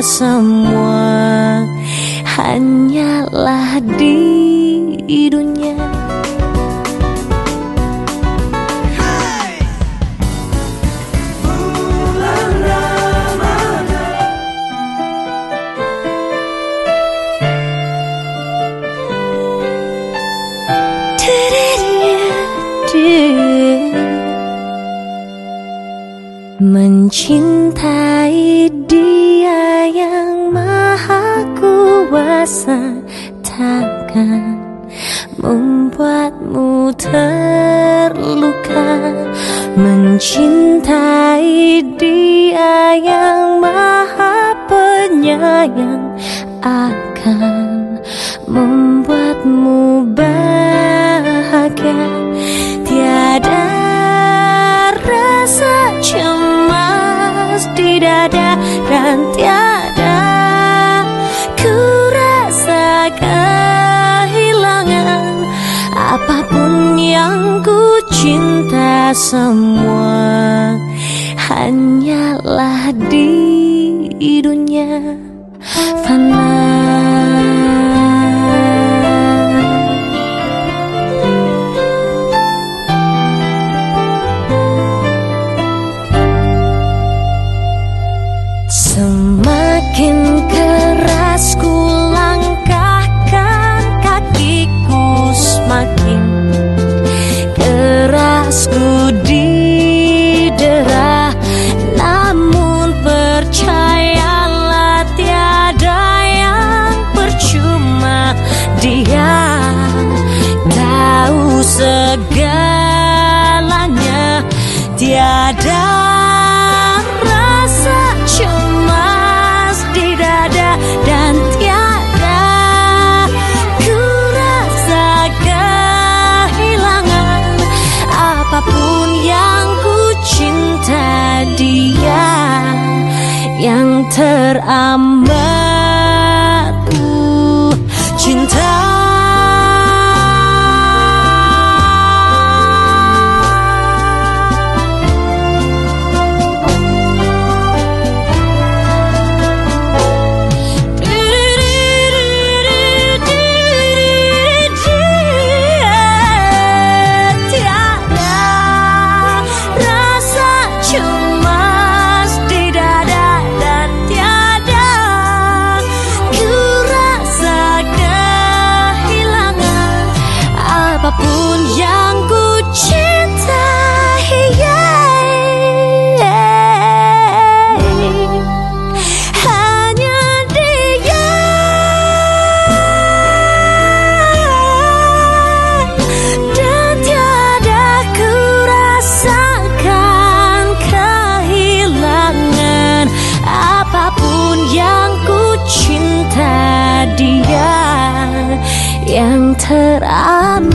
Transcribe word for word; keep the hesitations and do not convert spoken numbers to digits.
semua hanyalah di dunia. Mencintai Dia yang maha kuasa takkan membuatmu terluka. Mencintai Dia yang maha penyayang akan membuatmu bahagia. Tiada rasa cemas di dada dan tiada ku rasa kehilangan. Apapun yang ku cinta semua hanyalah di dunia fana. Semakin keras ku langkahkan kakiku, semakin keras ku didera. Namun percayalah tiada yang percuma. Dia tahu segalanya. Tiada dan tiada ku rasa kehilangan. Apapun yang ku cinta, Dia yang teramat ku cinta. Apapun yang ku cintai, hanya Dia. Dan tiada ku rasakan kehilangan. Apapun yang ku cinta, Dia yang teramat